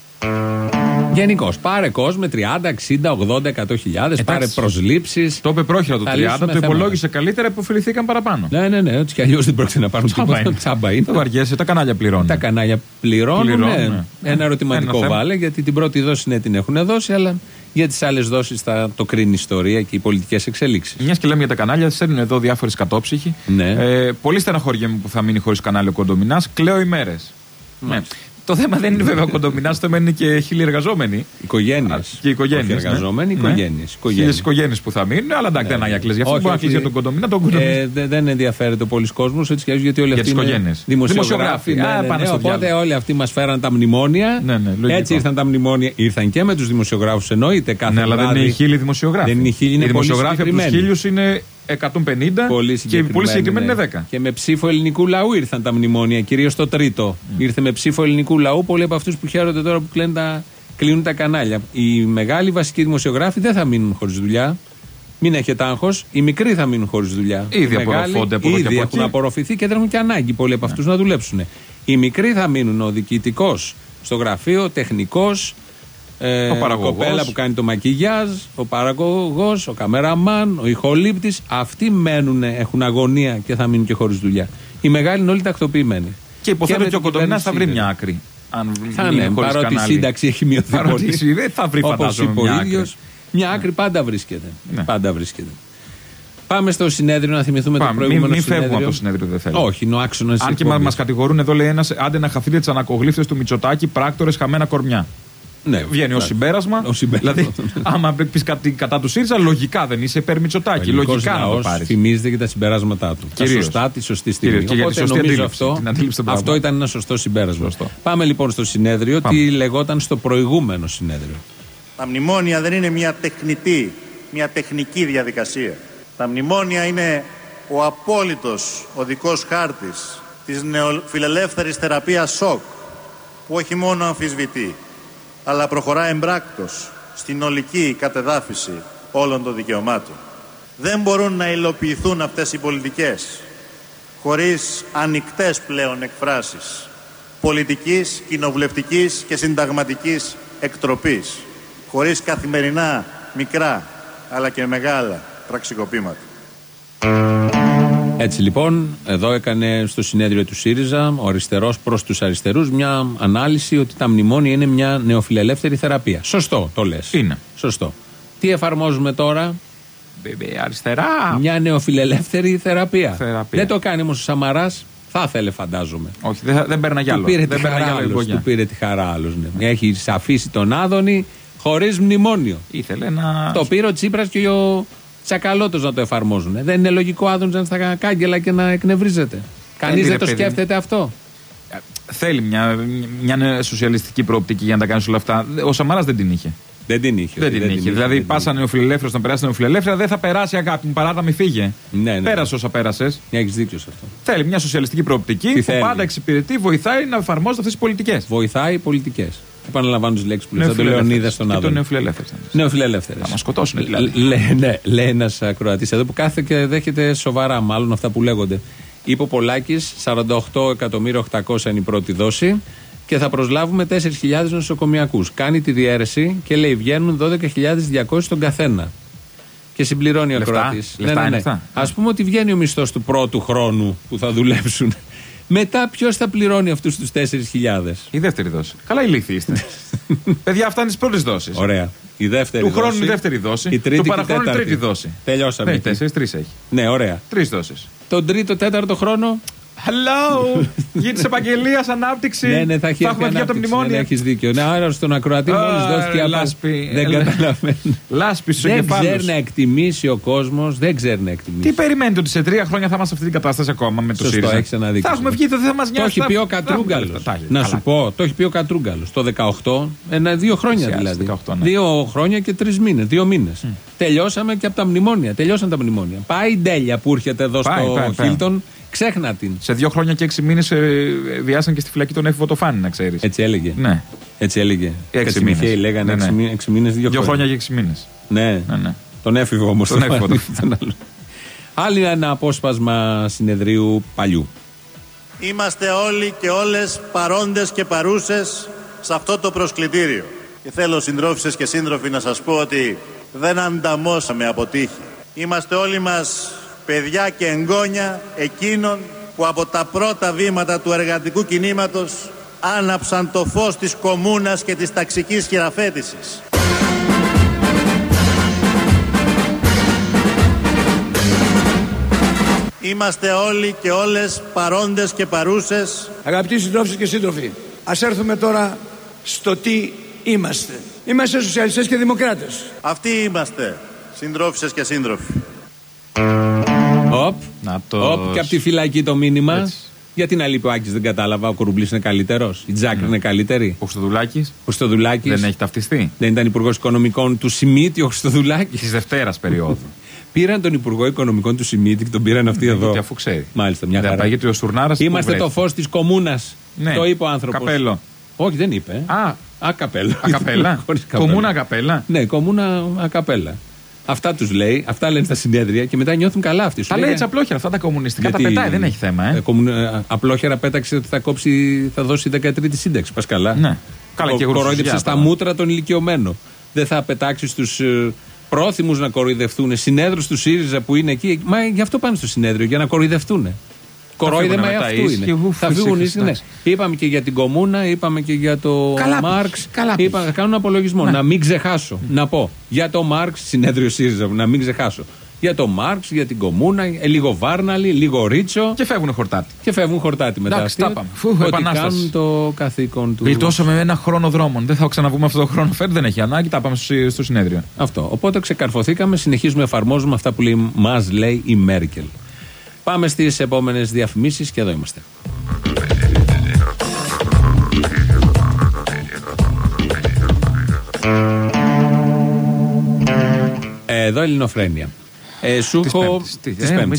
Γενικώς, πάρε κόσμο 30, 60, 80, 100.000, πάρε προσλήψεις. Το είπε πρόχειρα το 30, το υπολόγισε καλύτερα, υποφεληθήκαν παραπάνω. Ναι, έτσι κι αλλιώς δεν πρόκειται να πάρουν τίποτα. Τσάμπα είναι. Το βαριέσαι, τα κανάλια πληρώνουν. Τα κανάλια πληρώνουν. Ένα ερωτηματικό βάλε, γιατί την πρώτη δόση την έχουν δώσει, αλλά για τις άλλες δόσεις θα το κρίνει η ιστορία και οι πολιτικές εξελίξεις. Μιας και λέμε για τα κανάλια, στέλνουν εδώ διάφορες κατόψυχοι. Ναι. Πολύ στεναχωριέμαι που θα μείνει χωρίς κανάλι ο Κοντομινάς. Κλαίω ημέρες. Το θέμα δεν είναι βέβαια ο Κοντομινάς, το θέμα είναι και χίλιοι εργαζόμενοι. Οικογένειες. Και οικογένειες. Εργαζόμενοι, οικογένειες. Χίλιες οικογένειες που θα μείνουν, αλλά εντάξει, δεν είναι αγιακλές. Γι' αυτό μπορεί να κλείσει για τον Κοντομινά. Δεν ενδιαφέρεται ο πολλής κόσμος, έτσι κι αλλιώς, γιατί όλοι αυτοί είναι δημοσιογράφοι. Οπότε όλοι αυτοί μας φέραν τα μνημόνια. Έτσι ήρθαν τα μνημόνια. Ήρθαν και με τους δημοσιογράφους, εννοείται κάθε βράδυ. Αλλά δεν είναι οι χίλιοι δημοσιογράφοι. Οι δημοσιογράφοι από τους χίλιους είναι 150 και οι πολύ συγκεκριμένοι είναι 10. Και με ψήφο ελληνικού λαού ήρθαν τα μνημόνια, κυρίως το τρίτο. Ήρθε με ψήφο ελληνικού λαού. Πολλοί από αυτούς που χαίρονται τώρα που κλείνουν τα κανάλια. Οι μεγάλοι βασικοί δημοσιογράφοι δεν θα μείνουν χωρίς δουλειά. Μην έχετε άγχος. Οι μικροί θα μείνουν χωρίς δουλειά. Ήδη απορροφώνται από εδώ και από έχουν απορροφηθεί και δεν έχουν και ανάγκη πολλοί από αυτούς να δουλέψουν. Οι μικροί θα μείνουν. Ο διοικητικός στο γραφείο, τεχνικός. Η κοπέλα που κάνει το μακιγιάζ, ο παραγωγός, ο καμεραμάν, ο ηχολήπτης, αυτοί μένουν, έχουν αγωνία και θα μείνουν και χωρίς δουλειά. Οι μεγάλοι είναι όλοι τακτοποιημένοι. Και υποθέτω ότι ο Κοντομινάς θα βρει μια άκρη. Παρότι η σύνταξη έχει μειωθεί πολύ. Δεν θα βρει, φαντάζομαι, μια άκρη πάντα βρίσκεται. Πάντα βρίσκεται. Πάμε στο συνέδριο να θυμηθούμε το προηγούμενο συνέδριο. Μην φεύγουμε από το συνέδριο, δεν θέλω. Όχι, είναι ο άξονας. Αν και μας κατηγορούν εδώ, λέει ένας, άντε να χαθείτε τις ανακογλύφτες του Μητσοτάκη, πράκτορες, χαμένα κορμιά. Ναι, βγαίνει ως συμπέρασμα. Δηλαδή, άμα πει κάτι κατά του ΣΥΡΙΖΑ, λογικά δεν είσαι υπέρ Μητσοτάκη. Λογικά να το πάρεις. Θυμίζεται και τα συμπεράσματά του. Τα σωστά, τη σωστή στιγμή. Και για τη σωστή αντίληψη. Αυτό ήταν ένα σωστό συμπέρασμα. Πάμε λοιπόν στο συνέδριο. Τι λεγόταν στο προηγούμενο συνέδριο. Τα μνημόνια δεν είναι μια τεχνική διαδικασία. Τα μνημόνια είναι ο απόλυτος οδικός χάρτης της νεοφιλελεύθερης θεραπείας σοκ, που όχι μόνο αμφισβητεί, αλλά προχωρά εμπράκτος στην ολική κατεδάφιση όλων των δικαιωμάτων. Δεν μπορούν να υλοποιηθούν αυτές οι πολιτικές χωρίς ανοιχτές πλέον εκφράσεις πολιτικής, κοινοβουλευτικής και συνταγματικής εκτροπής, χωρίς καθημερινά μικρά αλλά και μεγάλα πραξικοπήματα. Έτσι λοιπόν, εδώ έκανε στο συνέδριο του ΣΥΡΙΖΑ ο αριστερός προς τους αριστερούς μια ανάλυση ότι τα μνημόνια είναι μια νεοφιλελεύθερη θεραπεία. Σωστό το λες. Είναι. Σωστό. Τι εφαρμόζουμε τώρα? Αριστερά. Μια νεοφιλελεύθερη θεραπεία. Δεν το κάνει όμως ο Σαμαράς. Θα ήθελε, φαντάζομαι. Όχι, δεν παίρνει άλλο. Του πήρε τη χαρά άλλος. Ναι. Έχει αφήσει τον Άδωνη χωρίς μνημόνιο. Ήθελε να. Το πήρε ο Τσίπρας και ο Τσακαλώτος να το εφαρμόζουν. Δεν είναι λογικό Άδωνης να είναι στα κάγκελα και να εκνευρίζεται. Κανείς δεν το σκέφτεται αυτό. Θέλει μια σοσιαλιστική προοπτική για να τα κάνει όλα αυτά. Ο Σαμαράς δεν την είχε. Δεν την είχε. Δηλαδή, πάσα νεοφιλελεύθερο να περάσει νεοφιλελεύθερα, δεν θα περάσει, αγάπη μου, παράτα μη φύγε. Ναι. Πέρασε όσα πέρασε. Έχεις δίκιο σε αυτό. Θέλει μια σοσιαλιστική προοπτική που πάντα εξυπηρετεί, βοηθάει να εφαρμόζεται αυτές τις πολιτικές. Βοηθάει πολιτικές. Επαναλαμβάνω τις λέξεις που λέει. Θα το Λεωνίδα στον Άδωνη. Νεοφιλελεύθερες. Θα μας σκοτώσουν δηλαδή. Λέει ένας ακροατής εδώ που κάθε και δέχεται σοβαρά μάλλον αυτά που λέγονται. Είπε ο Πολάκης, 48.800.000 είναι η πρώτη δόση. Και θα προσλάβουμε 4.000 νοσοκομιακούς. Κάνει τη διαίρεση και λέει βγαίνουν 12.200 τον καθένα. Και συμπληρώνει ο ακροατής. Ναι. Ας πούμε ότι βγαίνει ο μισθός του πρώτου χρόνου που θα δουλέψουν. Μετά ποιος θα πληρώνει αυτούς τους 4.000? Η δεύτερη δόση. Καλά ηλίθιοι είστε. Παιδιά, αυτά είναι τις πρώτες δόσεις. Ωραία. Η δεύτερη του δόση. χρόνου η δεύτερη δόση. Η τρίτη, του παραχρόνου η τρίτη δόση. Τελειώσαμε. 4-3 έχει. Ναι, ωραία. 3 δόσεις. Τον τρίτο, τέταρτο χρόνο. Hello! Γη της επαγγελίας, ανάπτυξη. Ναι, θα έχουμε βγει από τα μνημόνια. Ναι, έχεις δίκιο. Ναι, άρα στον ακροατή μόλις δόθηκε λάσπη. Δεν καταλαβαίνει. Λάσπη στους εγκεφάλους. Δεν ξέρει να εκτιμήσει ο κόσμος. Δεν ξέρει να εκτιμήσει. Τι περιμένετε, ότι σε 3 χρόνια θα είμαστε σε αυτή την κατάσταση ακόμα με το ΣΥΡΙΖΑ? Θα έχουμε βγει, δεν θα μας νοιάζει. Το έχει πει ο Κατρούγκαλος. Να σου πω, το έχει πει ο Κατρούγκαλος. Το 18, 2 χρόνια δηλαδή. 2 χρόνια και 3 μήνες. 2 μήνες. Τελειώσαμε και από τα μνημόνια. Τελειώσαν τα μνημόνια. Πάει η Ντέλια που έρχεται εδώ στο Χίλτον. Ξέχνα την. Σε 2 χρόνια και 6 μήνες βιάσαν και στη φυλακή τον Έφη Βοτοφάνη, να ξέρεις. Έτσι έλεγε. Ναι. Έτσι έλεγε. 6 μήνες. Λέγανε 6 μήνες, 2 χρόνια και 6 μήνες. Ναι. Τον έφηβε όμως. Τον Έφη Βοτοφάνη. Άλλη ένα απόσπασμα συνεδρίου παλιού. Είμαστε όλοι και όλες παρόντες και παρούσες σε αυτό το προσκλητήριο. Και θέλω, συντρόφισσες και σύντροφοι, να σας πω ότι δεν ανταμώσαμε από τύχη. Είμαστε όλοι μας παιδιά και εγγόνια εκείνων που από τα πρώτα βήματα του εργατικού κινήματος άναψαν το φως της κομμούνας και της ταξικής χειραφέτησης. Είμαστε όλοι και όλες παρόντες και παρούσες. Αγαπητοί συντρόφισσες και σύντροφοι, ας έρθουμε τώρα στο τι είμαστε. Είμαστε σοσιαλιστές και δημοκράτες. Αυτοί είμαστε, συντρόφισσες και σύντροφοι. Οπ, και από τη φυλακή το μήνυμα. Έτσι. Γιατί να λείπει ο Άκης, δεν κατάλαβα. Ο Κουρουμπλής είναι καλύτερος. Η Τζάκρη είναι καλύτερη. Ο Χριστοδουλάκης. Δεν έχει ταυτιστεί. Δεν ήταν υπουργός οικονομικών του Σιμίτη ο Χριστοδουλάκης. Της Δευτέρας περίοδου. Πήραν τον υπουργό οικονομικών του Σιμίτη και τον πήραν αυτοί εδώ. Γιατί αφού ξέρει. Μάλιστα, μια χαρά. Γιατί ο Στουρνάρας. Είμαστε το φως της κομμούνας. Ναι. Το είπε ο άνθρωπος. Καπέλο. Όχι, δεν είπε. Ακαπέλα. Ακαπέλα. Κομμούνα ακαπέλα. Ναι, κομμούνα ακαπέλα. Αυτά τους λέει, αυτά λένε στα συνέδρια και μετά νιώθουν καλά αυτοί. Τα λέει έτσι απλόχερα, αυτά τα κομμουνιστικά. Τα πετάει, δεν έχει θέμα. Απλόχερα πέταξε ότι θα δώσει 13η σύνταξη. Πας καλά. Ναι. Καλά, και κορόιδεψε στα μούτρα τον ηλικιωμένο. Δεν θα πετάξει στους πρόθυμους να κοροϊδευτούν. Συνέδρους του ΣΥΡΙΖΑ που είναι εκεί. Μα γι' αυτό πάνε στο συνέδριο, για να κοροϊδευτούν. Κορόιδεμα αυτού είναι. Θα φύγουν ίσοι, ναι. Είπαμε και για την Κομμούνα, είπαμε και για το Μάρξ. Κάνουν απολογισμό. Να μην ξεχάσω. Να πω για το Μάρξ, συνέδριο ΣΥΡΙΖΑ, να μην ξεχάσω. Για το Μάρξ, για την Κομμούνα, λίγο Βάρναλι, λίγο Ρίτσο. Και φεύγουν χορτάτι. Μετά. Εντάξει, τα πάμε. Ότι κάνουν το καθήκον του. Γλιτώσαμε ένα χρόνο δρόμων. Δεν θα ξαναβούμε αυτό το χρόνο. Δεν έχει ανάγκη, τα πάμε στο συνέδριο. Αυτό. Οπότε ξεκαρφωθήκαμε, συνεχίζουμε, εφαρμόζουμε αυτά που μας λέει η Μέρκελ. Πάμε στις επόμενες διαφημίσεις και εδώ είμαστε. Εδώ Ελληνοφρένεια. Σου έχω. Της Πέμπτης.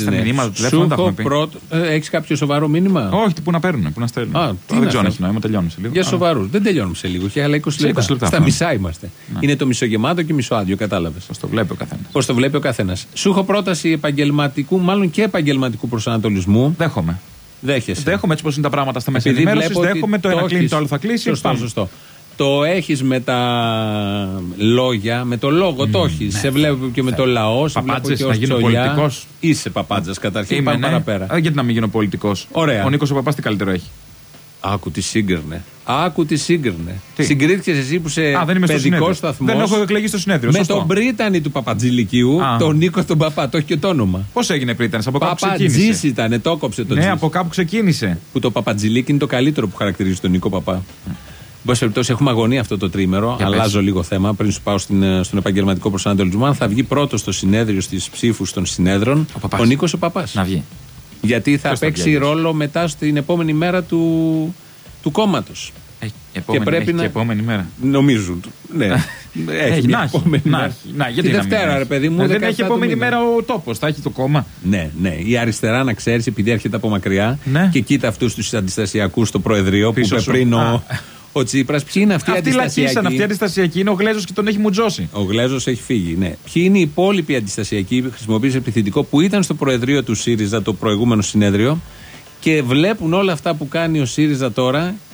Έχεις κάποιο σοβαρό μήνυμα? Όχι, πού να παίρνουν, πού να στέλνουν. Δεν ξέρω αν έχει νόημα, τελειώνουμε σε λίγο. Για σοβαρούς. Δεν τελειώνουμε σε λίγο, έχει άλλα 20 λεπτά. Στα μισά είμαστε. Είναι το μισογεμάτο και μισοάδιο, κατάλαβες. Πώς το βλέπει ο καθένας. Σου έχω πρόταση επαγγελματικού, μάλλον και επαγγελματικού προσανατολισμού. Δέχομαι. Δέχεσαι. Δέχομαι έτσι πως είναι τα πράγματα στα μέσα ενημέρωσης. Δέχομαι το ένα κλείνει, το άλλο θα κλείσει. Σωστό. Το έχεις με τα λόγια, με το λόγο το έχεις. Σε βλέπω και με το λαό, σε βλέπω και ως Τσολιά. Είσαι παπάντζας καταρχήν, πάμε παραπέρα. Γιατί να μην γίνω πολιτικός. Ωραία. Ο Νίκος ο Παπάς τι καλύτερο έχει? Άκου τι σύγκρινε. Συγκρίθηκες εσύ που σε παιδικό σταθμό. Δεν έχω εκλεγεί στο συνέδριο. Με τον πρίτανη του Παπατζηλικίου, τον Νίκο τον Παπά. Το έχει και το όνομα. Πώς έγινε πρίτανης, από κάπου ξεκίνησε? Παπατζής ήταν, το έκοψε το Ναι, από κάπου ξεκίνησε. Που το Παπατζηλίκι είναι το καλύτερο που χαρακτηρίζει τον Νίκο Παπά. Εν πάση περιπτώσει, έχουμε αγωνία αυτό το τρίμερο. Αλλάζω λίγο θέμα πριν σου πάω στον επαγγελματικό προσανατολισμό. Αν θα βγει πρώτο στο συνέδριο στις ψήφους των συνέδρων ο Νίκος ο Παπάς. Να βγει. Γιατί θα παίξει ρόλο μετά στην επόμενη μέρα του κόμματος. Και πρέπει να. Και επόμενη μέρα. Νομίζουν. Ναι. Έχει να έχει. Τη Δευτέρα, ρε παιδί μου. Δεν έχει επόμενη μέρα ο τόπος, θα έχει το κόμμα. Ναι. Η αριστερά, να ξέρεις, επειδή έρχεται από μακριά και κοίτα αυτούς τους αντιστασιακούς στο Προεδρείο που είπε πριν ο Τσίπρας. Ποιοι είναι αυτοί οι αντιστασιακοί? Αυτοί οι αντιστασιακοί είναι ο Γλέζος και τον έχει μουτζώσει. Ο Γλέζος έχει φύγει, ναι. Ποιοι είναι οι υπόλοιποι αντιστασιακοί, χρησιμοποίησε επιθετικό, που ήταν στο Προεδρείο του ΣΥΡΙΖΑ το προηγούμενο συνέδριο και βλέπουν όλα αυτά που κάνει ο ΣΥΡΙΖΑ τώρα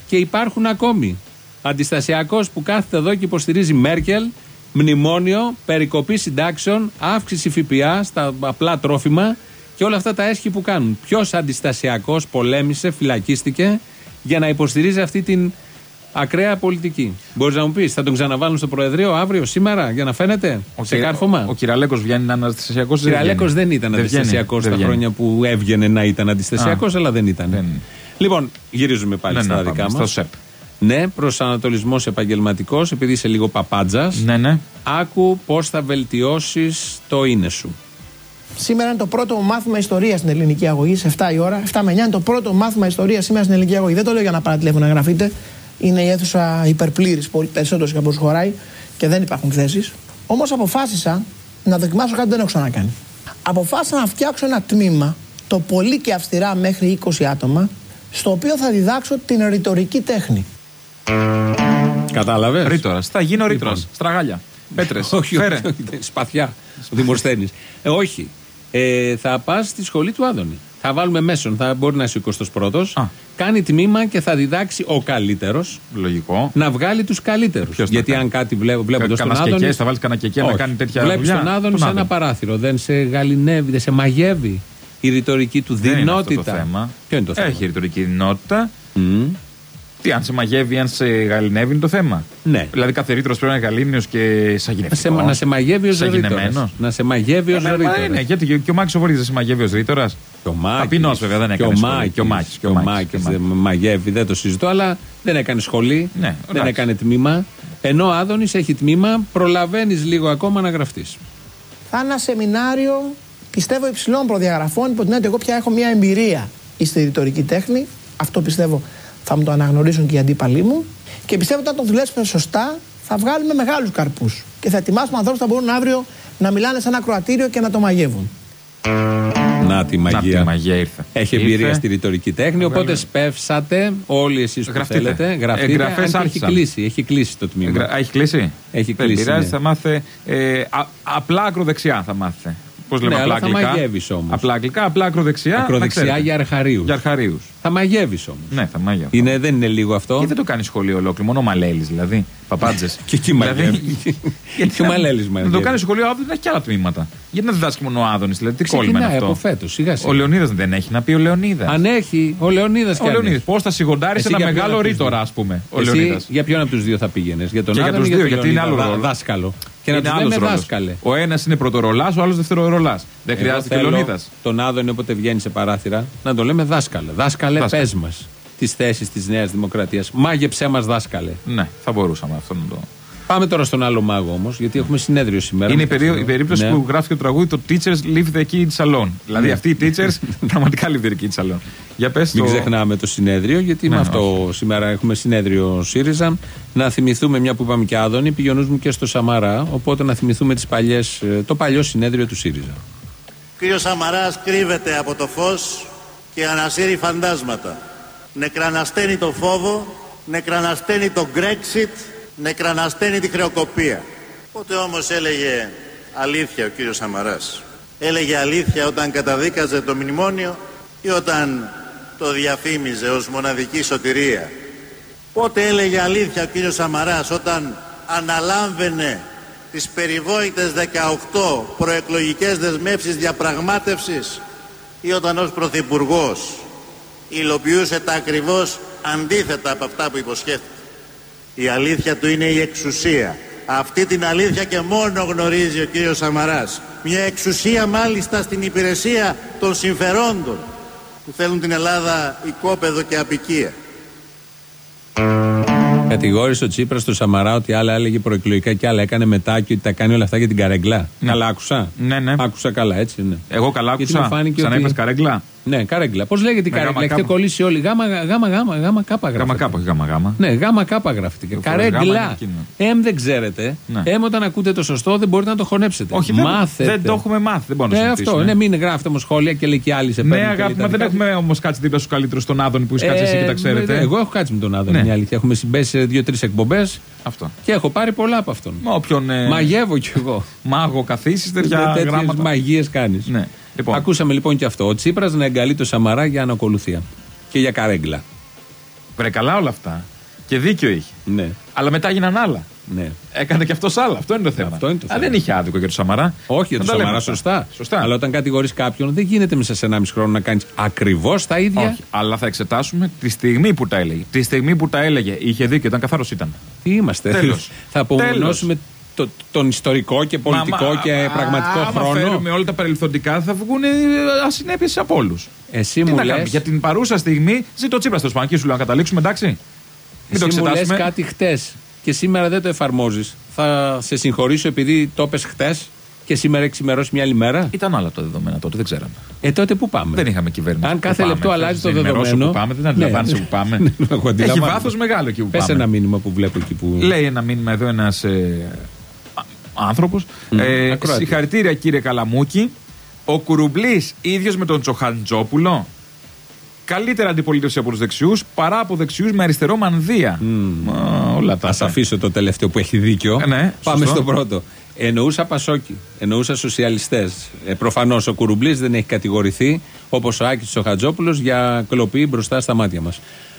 Και υπάρχουν ακόμη. Αντιστασιακός που κάθεται εδώ και υποστηρίζει Μέρκελ, μνημόνιο, περικοπή συντάξεων, αύξηση ΦΠΑ στα απλά τρόφιμα και όλα αυτά τα έσχη που κάνουν. Ποιος αντιστασιακός πολέμησε, φυλακίστηκε για να υποστηρίζει αυτή την ακραία πολιτική? Μπορείς να μου πεις, θα τον ξαναβάλουν στο Προεδρείο αύριο, σήμερα, για να φαίνεται σε κάρφωμα? Ο Κυραλέκος βγαίνει να είναι αντιστασιακός? Ο Κυραλέκος δεν ήταν αντιστασιακός στα χρόνια που έβγαινε να ήταν αντιστασιακός, αλλά δεν ήταν. Λοιπόν, γυρίζουμε πάλι στα δικά μας. Στο ΣΕΠ. Ναι, προσανατολισμός επαγγελματικός, επειδή είσαι λίγο παπάντζας. Ναι. Άκου πώς θα βελτιώσεις το είναι σου. Σήμερα είναι το πρώτο μάθημα ιστορίας στην ελληνική αγωγή, σε 7 η ώρα. 7 με 9 είναι το πρώτο μάθημα ιστορίας σήμερα στην ελληνική αγωγή. Δεν το λέω για να πάρετε τηλέφωνο να γραφείτε. Είναι η αίθουσα υπερπλήρης, περισσότερο και όπως χωράει και δεν υπάρχουν θέσεις. Όμως αποφάσισα να δοκιμάσω κάτι που δεν έχω ξανακάνει. Αποφάσισα να φτιάξω ένα τμήμα, το πολύ και αυστηρά μέχρι 20 άτομα, στο οποίο θα διδάξω την ρητορική τέχνη. Κατάλαβες? Ρήτορας. Θα γίνω ρήτορας. Στραγάλια. Πέτρες. Όχι, σπαθιά. Δημοσθένης. Όχι. Θα πας στη σχολή του Άδωνη. Θα βάλουμε μέσον. Θα μπορεί να είσαι ο 21ος. Κάνει τμήμα και θα διδάξει ο καλύτερος. Λογικό. Να βγάλει τους καλύτερους. Γιατί αν κάτι βλέποντας τον Άδωνη. Θα βάλεις κανακεκέ να κάνει τέτοια δουλειά. Βλέπεις τον Άδωνη σε ένα παράθυρο. Δεν σε γαληνεύει, δεν σε μαγεύει. Η ρητορική του δυνότητα. Ποιο είναι το θέμα? Έχει ρητορική δυνότητα. Τι, αν σε μαγεύει, αν σε γαληνεύει, είναι το θέμα. Ναι. Δηλαδή κάθε ρήτρος πρέπει να είναι γαλήνιος και σαγηνευτικός. Να σε μαγεύει ως ρήτορας. Να σε μαγεύει ως ρήτορας. Ναι, γιατί και ο Μάκης ο Βορύδης δεν σε μαγεύει ως ρήτορας. Ταπεινός βέβαια, δεν έκανε σχολή. Και ο Μάκης δεν μαγεύει, δεν το συζητώ, αλλά δεν έκανε σχολή, δεν έκανε τμήμα. Ενώ ο Άδωνης έχει τμήμα, προλαβαίνεις λίγο ακόμα να γραφτείς. Θα είναι ένα σεμινάριο, πιστεύω, υψηλών προδιαγραφών, υπό την έννοια ότι εγώ πια έχω μια εμπειρία στη ρητορική τέχνη. Αυτό πιστεύω θα μου το αναγνωρίσουν και οι αντίπαλοι μου. Και πιστεύω ότι αν το δουλέψουμε σωστά, θα βγάλουμε μεγάλους καρπούς. Και θα ετοιμάσουμε ανθρώπους που θα μπορούν αύριο να μιλάνε σε ένα ακροατήριο και να το μαγεύουν. Να τη μαγεία. Να τη μαγεία ήρθε. Έχει εμπειρία στη ρητορική τέχνη, οπότε σπεύσατε όλοι εσείς που θέλετε. Γραφτείτε. Έχει κλείσει το τμήμα. Έχει κλείσει. Έχει κλείσει. Δεν πειράζει, θα μάθετε. Απλά ακροδεξιά θα μάθετε. Πώς λέμε, αλλά απλά θα μαγεύεις όμως. Απλά αγγλικά, απλά ακροδεξιά. Ακροδεξιά για αρχαρίους. Θα μαγεύεις όμως. Ναι, θα μαγεύεις. Δεν είναι λίγο αυτό? Γιατί δεν το κάνει σχολείο ολόκληρο, μόνο ο Μαλέλης δηλαδή. Παπάντζες. Και εκεί μαγεύει. Γιατί ο Μαλέλης μαγεύει. Να το κάνει σχολείο, δεν έχει και άλλα τμήματα. Γιατί να διδάσκει μόνο ο Άδωνης, δηλαδή τι κόλλημα είναι αυτό? Από φέτος, ο Λεωνίδας δεν έχει, να πει ο Λεωνίδας. Αν έχει, ο Λεωνίδας κι αν. Πώς θα σιγοντάρει ένα μεγάλο ρήτορα, ας πούμε. Ο Λεωνίδας. Για ποιον από τους δύο θα πήγαινες? Για τον Άδωνη ή για τον Λεωνίδα? Δάσκαλο. Και να τους λέμε δάσκαλε. Ο ένας είναι πρωτορολάς, ο άλλος δευτερορολάς. Δεν χρειάζεται και Λεωνίδας. Τον Άδωνη, όποτε βγαίνει σε παράθυρα, να το λέμε δάσκαλε. Δάσκαλε, πες μας τις θέσεις της Νέας Δημοκρατίας. Μάγεψέ μας, δάσκαλε. Ναι, θα μπορούσαμε αυτό να το. Πάμε τώρα στον άλλο μάγο όμως, γιατί έχουμε συνέδριο σήμερα. Είναι η περίπτωση που γράφει και το τραγούδι το Teachers leave the kids alone. Δηλαδή αυτοί οι teachers πραγματικά leave the kids alone. Για πες μην ξεχνάμε το συνέδριο, γιατί με αυτό σήμερα έχουμε συνέδριο ΣΥΡΙΖΑ. Να θυμηθούμε, μια που είπαμε και Άδωνη, πήγε ο νους μου και στο Σαμαρά. Οπότε να θυμηθούμε το παλιό συνέδριο του ΣΥΡΙΖΑ. Κύριος Σαμαράς κρύβεται από το φως και ανασύρει φαντάσματα. Νεκρανασταίνει το φόβο, νεκρανασταίνει το Brexit, νεκρανασταίνει τη χρεοκοπία. Πότε όμως έλεγε αλήθεια ο κύριος Σαμαράς? Έλεγε αλήθεια όταν καταδίκαζε το μνημόνιο ή όταν το διαφήμιζε ως μοναδική σωτηρία? Πότε έλεγε αλήθεια ο κύριος Σαμαράς? Όταν αναλάμβαινε τις περιβόητες 18 προεκλογικές δεσμεύσεις διαπραγμάτευσης ή όταν ως πρωθυπουργός υλοποιούσε τα ακριβώς αντίθετα από αυτά που υποσχέθηκε? Η αλήθεια του είναι η εξουσία. Αυτή την αλήθεια και μόνο γνωρίζει ο κύριος Σαμαράς. Μια εξουσία μάλιστα στην υπηρεσία των συμφερόντων που θέλουν την Ελλάδα οικόπεδο και απικία. Κατηγόρησε ο Τσίπρας στο Σαμαρά ότι άλλα έλεγε προεκλογικά και άλλα έκανε μετά και ότι τα κάνει όλα αυτά για την καρέγκλα. Ναι. Καλά άκουσα. Ναι. Άκουσα καλά, έτσι είναι. Εγώ καλά άκουσα. Ξανά είπες καρέγκλα. Ναι, καρέγκλα. Πώς λέγεται η καρέγκλα? Έχετε κολλήσει όλοι. Γάμα κάπα γράφετε. Γάμα. Ναι, γάμα κάπα γράφετε. Καρέγκλα. Δεν ξέρετε. Όταν ακούτε το σωστό δεν μπορείτε να το χωνέψετε. Όχι, δεν το έχουμε μάθει. Δεν μπορούμε να το αυτό. Ναι, μην γράφετε όμως σχόλια και λέει και άλλοι σε παίρνουν. Ναι, αγάπη, μα δεν έχουμε όμως κάτσει δίπλα στους καλύτερους τον Άδωνη που είσαι κάτσει εσύ και τα ξέρετε. Εγώ έχω κάτσει με τον Άδωνη, είναι αλήθεια. Έχουμε συμπέσει σε 2-3 εκπομπές. Αυτό. Και έχω πάρει πολλά από αυτόν. Μαγεύω κι εγώ. Μάγο καθίσει, τέτοια γράμματα. Μαγείες κάνεις. Ναι. Λοιπόν. Ακούσαμε λοιπόν και αυτό. Ο Τσίπρας να εγκαλεί το Σαμαρά για ανακολουθία και για καρέγκλα. Βρε καλά όλα αυτά. Και δίκιο είχε. Ναι. Αλλά μετά έγιναν άλλα. Ναι. Έκανε και αυτός άλλα. Αυτό είναι το θέμα. Δεν είχε άδικο για τον Σαμαρά. Όχι, για τον Σαμαρά, σωστά. Αλλά όταν κατηγορείς κάποιον, δεν γίνεται μέσα σε 1,5 χρόνο να κάνεις ακριβώς τα ίδια. Όχι. Αλλά θα εξετάσουμε τη στιγμή που τα έλεγε. Τη στιγμή που τα έλεγε, είχε δίκιο, ήταν καθαρός ήταν. Τι είμαστε. Τέλος. Θα απομονώσουμε τον ιστορικό και πολιτικό και πραγματικό χρόνο. Αν φέρουμε όλα τα παρελθοντικά, θα βγουν ασυνέπειες από όλους. Εσύ μου λες. Για την παρούσα στιγμή, ζήτω Τσίπρας στο σπανάκι σου, λέω να καταλήξουμε, εντάξει. Εσύ μου λες κάτι χτες και σήμερα δεν το εφαρμόζεις. Θα σε συγχωρήσω επειδή το είπες χτες και σήμερα έχει ξημερώσει μια άλλη μέρα. Ήταν άλλα τα δεδομένα τότε, δεν ξέραμε. Τότε πού πάμε. Δεν είχαμε κυβέρνηση. Αν κάθε λεπτό αλλάζει το δεδομένο. Που πάμε, δεν αντιλαμβάνεσαι που πάμε. Έχει βάθος μεγάλο εκεί που πάμε. Πες ένα μήνυμα που βλέπω εκεί που. Λέει ένα μήνυμα εδώ ένας άνθρωπος. Συγχαρητήρια κύριε Καλαμούκη. Ο Κουρουμπλής ίδιος με τον Τσοχαντζόπουλο. Καλύτερα αντιπολίτευση από τους δεξιούς παρά από δεξιούς με αριστερό μανδύα. Όλα τα. Ας αφήσω το τελευταίο που έχει δίκιο. Ναι, πάμε στο πρώτο. Εννοούσα Πασόκι, εννοούσα σοσιαλιστές. Προφανώς ο Κουρουμπλής δεν έχει κατηγορηθεί όπως ο Άκης Τσοχαντζόπουλος για κλοπή μπροστά στα μάτια μας.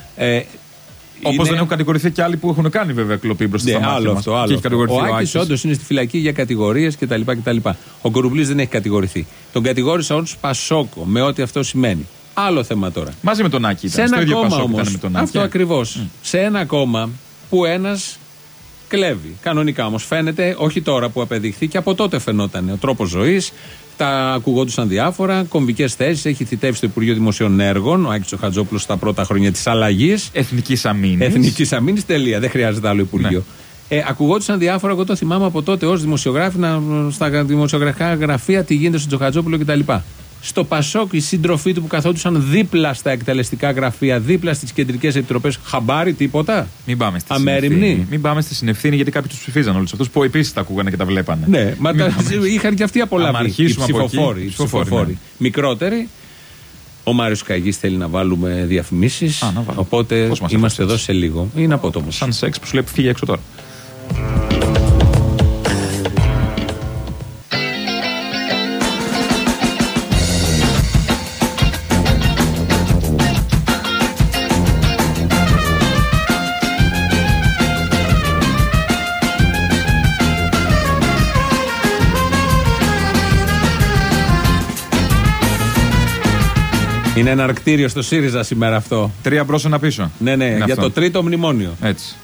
Όπως δεν έχουν κατηγορηθεί και άλλοι που έχουν κάνει βέβαια κλοπή μπροστά στα μάτια μας. Ο Άκης όντως είναι στη φυλακή για κατηγορίες κτλ. Ο Κουρουμπλής δεν έχει κατηγορηθεί. Τον κατηγόρησα ως Πασόκο με ό,τι αυτό σημαίνει. Άλλο θέμα τώρα. Μαζί με τον Άκη ήταν. Σε ένα κόμμα όμως, αυτό ακριβώς. Σε ένα κόμμα που ένας κλέβει. Κανονικά όμως φαίνεται, όχι τώρα που απεδειχθεί, και από τότε φαινόταν ο τρόπος ζωής. Τα ακουγόντουσαν διάφορα, κομβικές θέσεις. Έχει θητεύσει στο Υπουργείο Δημοσίων Έργων ο Άκης Τσοχαντζόπουλος στα πρώτα χρόνια της αλλαγής. Εθνικής αμήνης. Εθνικής αμήνης, τελεία. Δεν χρειάζεται άλλο Υπουργείο. Ναι. Ακουγόντουσαν διάφορα, εγώ το θυμάμαι από τότε ως δημοσιογράφη στα δημοσιογραφικά γραφεία τι γίνεται στον Τσοχαντζόπουλο κτλ. Στο Πασόκ οι σύντροφοί του που καθόντουσαν δίπλα στα εκτελεστικά γραφεία, δίπλα στις κεντρικές επιτροπές, χαμπάρι τίποτα. Μην πάμε στη αμέριμνη. Συνευθύνη. Μην πάμε στη συνευθύνη γιατί κάποιοι τους ψηφίζαν όλους αυτούς που επίσης τα ακούγανε και τα βλέπανε. Ναι, μα είχαν και αυτοί απολαύσει. Οι ψηφοφόροι. Μικρότεροι. Ο Μάριος Καγής θέλει να βάλουμε διαφημίσεις. Οπότε είμαστε εδώ σε λίγο. Είναι απότομο. Σαν σεξ που σου λέει φύγει έξω τώρα. Είναι ένα αρκτήριο στο ΣΥΡΙΖΑ σήμερα αυτό. 3 μπρος 1 πίσω. Ναι, είναι για αυτό. Το 3ο μνημόνιο. Έτσι.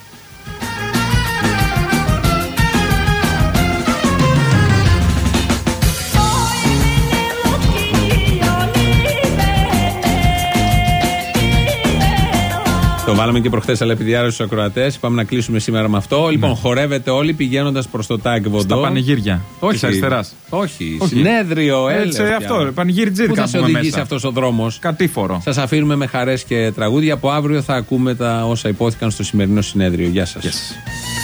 Το βάλαμε και προχθές, αλλά επειδή άρεσε στους ακροατές, πάμε να κλείσουμε σήμερα με αυτό. Ναι. Λοιπόν, χορεύετε όλοι πηγαίνοντας προς το ΤΑΚ Βοντό. Στα πανηγύρια της αριστεράς. Όχι. Συνέδριο, έτσι, αυτό. Πανηγύριτζίδικα. Πού θα σε οδηγήσει αυτός ο δρόμος. Κατήφορο. Σας αφήνουμε με χαρές και τραγούδια. Από αύριο θα ακούμε τα όσα υπόθηκαν στο σημερινό συνέδριο. Γεια σας.